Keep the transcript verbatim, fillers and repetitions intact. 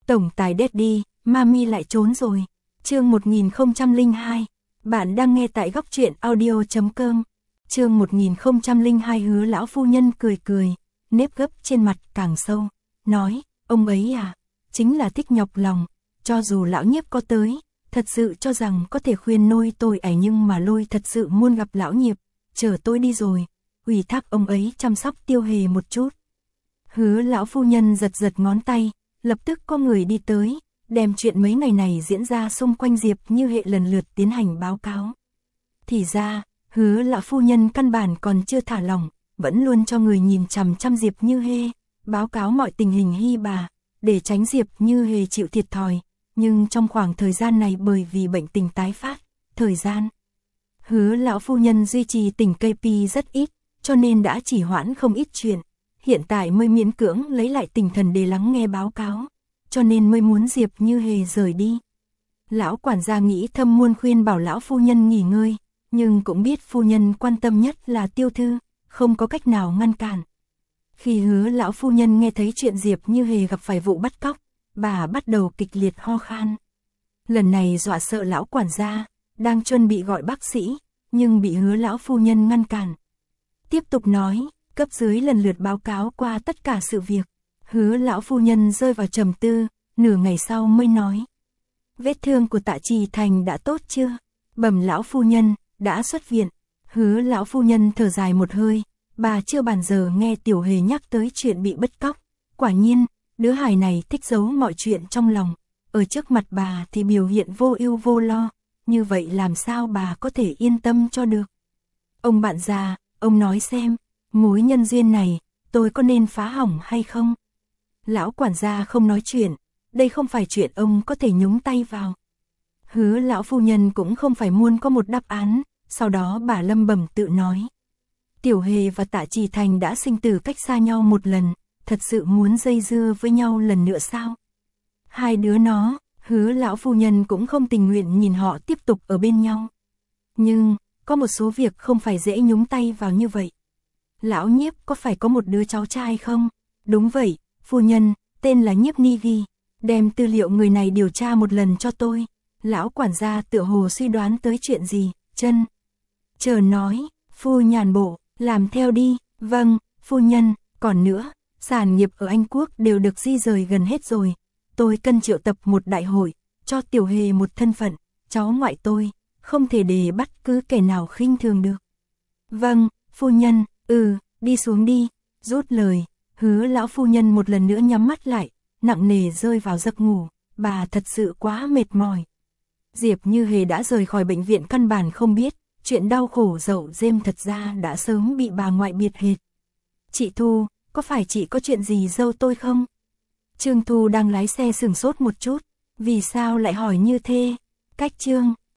Tổng tài Daddy, Mami lại trốn rồi. Chương một nghìn không trăm lẻ hai. Bạn đang nghe tại góc truyện audio chấm com. Chương một nghìn không trăm lẻ hai. Hứa lão phu nhân cười cười, nếp gấp trên mặt càng sâu, nói, ông ấy à, chính là thích nhọc lòng, cho dù lão nhiếp có tới, thật sự cho rằng có thể khuyên nôi tôi ấy, nhưng mà lôi thật sự muốn gặp lão nhiếp, chờ tôi đi rồi, ủy thác ông ấy chăm sóc Tiêu Hề một chút. Hứa lão phu nhân giật giật ngón tay, lập tức có người đi tới, đem chuyện mấy ngày này diễn ra xung quanh Diệp Như Hệ lần lượt tiến hành báo cáo. Thì ra, hứa lão phu nhân căn bản còn chưa thả lỏng, vẫn luôn cho người nhìn chằm chằm Diệp Như Hề, báo cáo mọi tình hình hy bà, để tránh Diệp Như Hề chịu thiệt thòi. Nhưng trong khoảng thời gian này bởi vì bệnh tình tái phát, thời gian hứa lão phu nhân duy trì tỉnh ca pê rất ít, cho nên đã chỉ hoãn không ít chuyện. Hiện tại mới miễn cưỡng lấy lại tinh thần để lắng nghe báo cáo, cho nên mới muốn Diệp Như Hề rời đi. Lão quản gia nghĩ thầm muốn khuyên bảo lão phu nhân nghỉ ngơi, nhưng cũng biết phu nhân quan tâm nhất là Tiêu thư, không có cách nào ngăn cản. Khi hứa lão phu nhân nghe thấy chuyện Diệp Như Hề gặp phải vụ bắt cóc, bà bắt đầu kịch liệt ho khan. Lần này dọa sợ lão quản gia, đang chuẩn bị gọi bác sĩ, nhưng bị hứa lão phu nhân ngăn cản. Tiếp tục nói, cấp dưới lần lượt báo cáo qua tất cả sự việc. Hứa lão phu nhân rơi vào trầm tư, nửa ngày sau mới nói. Vết thương của Tạ Trì Thành đã tốt chưa? Bẩm lão phu nhân, đã xuất viện. Hứa lão phu nhân thở dài một hơi, bà chưa bàn giờ nghe Tiểu Hề nhắc tới chuyện bị bắt cóc. Quả nhiên, đứa hài này thích giấu mọi chuyện trong lòng, ở trước mặt bà thì biểu hiện vô ưu vô lo, như vậy làm sao bà có thể yên tâm cho được. Ông bạn già, ông nói xem, mối nhân duyên này, tôi có nên phá hỏng hay không? Lão quản gia không nói chuyện, đây không phải chuyện ông có thể nhúng tay vào. Hứa lão phu nhân cũng không phải muốn có một đáp án, sau đó bà lẩm bẩm tự nói. Tiểu Hề và Tạ Trì Thành đã sinh tử cách xa nhau một lần, thật sự muốn dây dưa với nhau lần nữa sao? Hai đứa nó, hứa lão phu nhân cũng không tình nguyện nhìn họ tiếp tục ở bên nhau. Nhưng, có một số việc không phải dễ nhúng tay vào như vậy. Lão nhiếp có phải có một đứa cháu trai không? Đúng vậy, phu nhân, tên là Nhiếp Ni Ghi, đem tư liệu người này điều tra một lần cho tôi. Lão quản gia tựa hồ suy đoán tới chuyện gì, chân. Chờ nói, phu nhàn bộ, làm theo đi, vâng, phu nhân, còn nữa, sản nghiệp ở Anh Quốc đều được di rời gần hết rồi. Tôi cần triệu tập một đại hội, cho Tiểu Hề một thân phận, cháu ngoại tôi, không thể để bất cứ kẻ nào khinh thường được. Vâng, phu nhân, ừ, đi xuống đi, rút lời, hứa lão phu nhân một lần nữa nhắm mắt lại, nặng nề rơi vào giấc ngủ, bà thật sự quá mệt mỏi. Diệp Như Hề đã rời khỏi bệnh viện căn bản không biết, chuyện đau khổ dậu dêm thật ra đã sớm bị bà ngoại biệt hệt. Chị Thu, có phải chị có chuyện gì dâu tôi không? Trương Thu đang lái xe sửng sốt một chút, vì sao lại hỏi như thế? Cách Trương